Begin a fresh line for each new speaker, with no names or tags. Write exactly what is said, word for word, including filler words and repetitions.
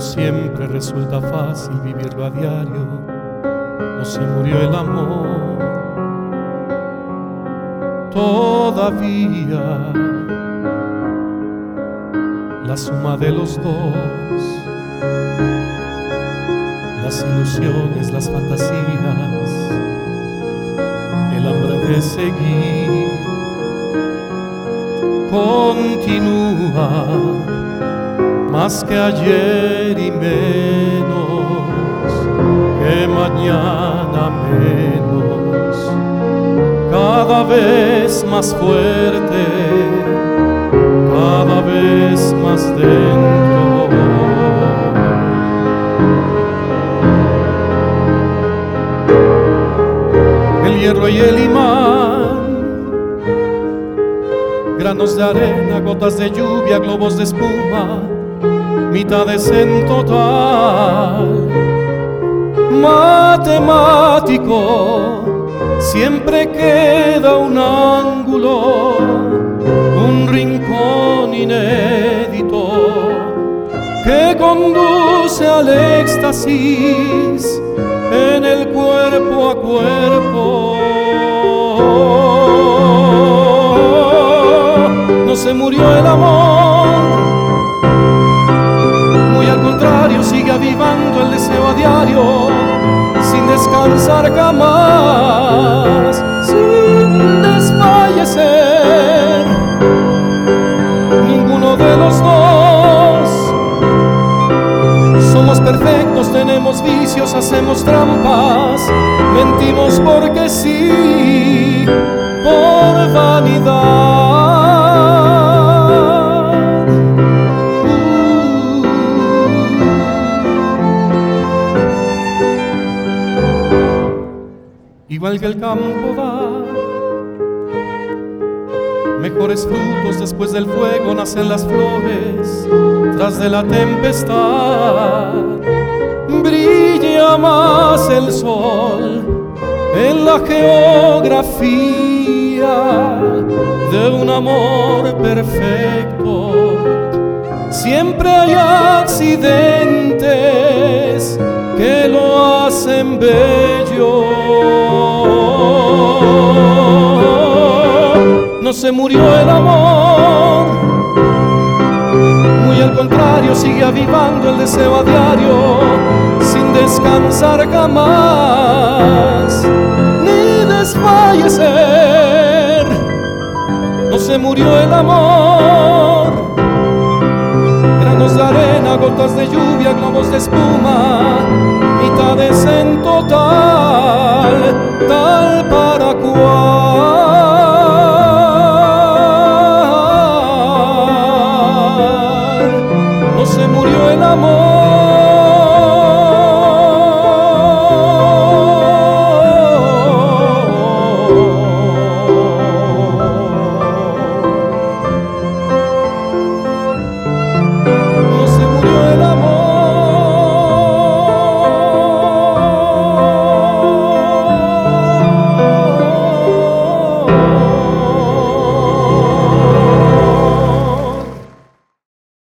siempre resulta fácil vivirlo a diario. No se murió el amor todavía. La suma de los dos, las ilusiones, las fantasías, el hambre de seguir continúa, más que ayer y menos que mañana menos, cada vez más fuerte, cada vez más dentro. El hierro y el imán, granos de arena, gotas de lluvia, globos de espuma, mitades en total. Matemático, siempre queda un ángulo, un rincón inédito que conduce al éxtasis en el cuerpo a cuerpo. No se murió el amor, muy al contrario, sigue avivando el deseo a diario, sin descansar jamás, sin desfallecer. Ninguno de los dos somos perfectos, tenemos vicios, hacemos trampas, mentimos porque sí, por vanidad. Igual que el campo da mejores frutos después del fuego, nacen las flores tras de la tempestad. Brilla más el sol en la geografía de un amor perfecto. Siempre hay accidentes que lo hacen bello. No se murió el amor, muy al contrario, sigue avivando el deseo a diario, sin descansar jamás, ni desfallecer. No se murió el amor, granos de arena, gotas de lluvia, globos de espuma, mitades en total, tal para cual. No se murió el amor.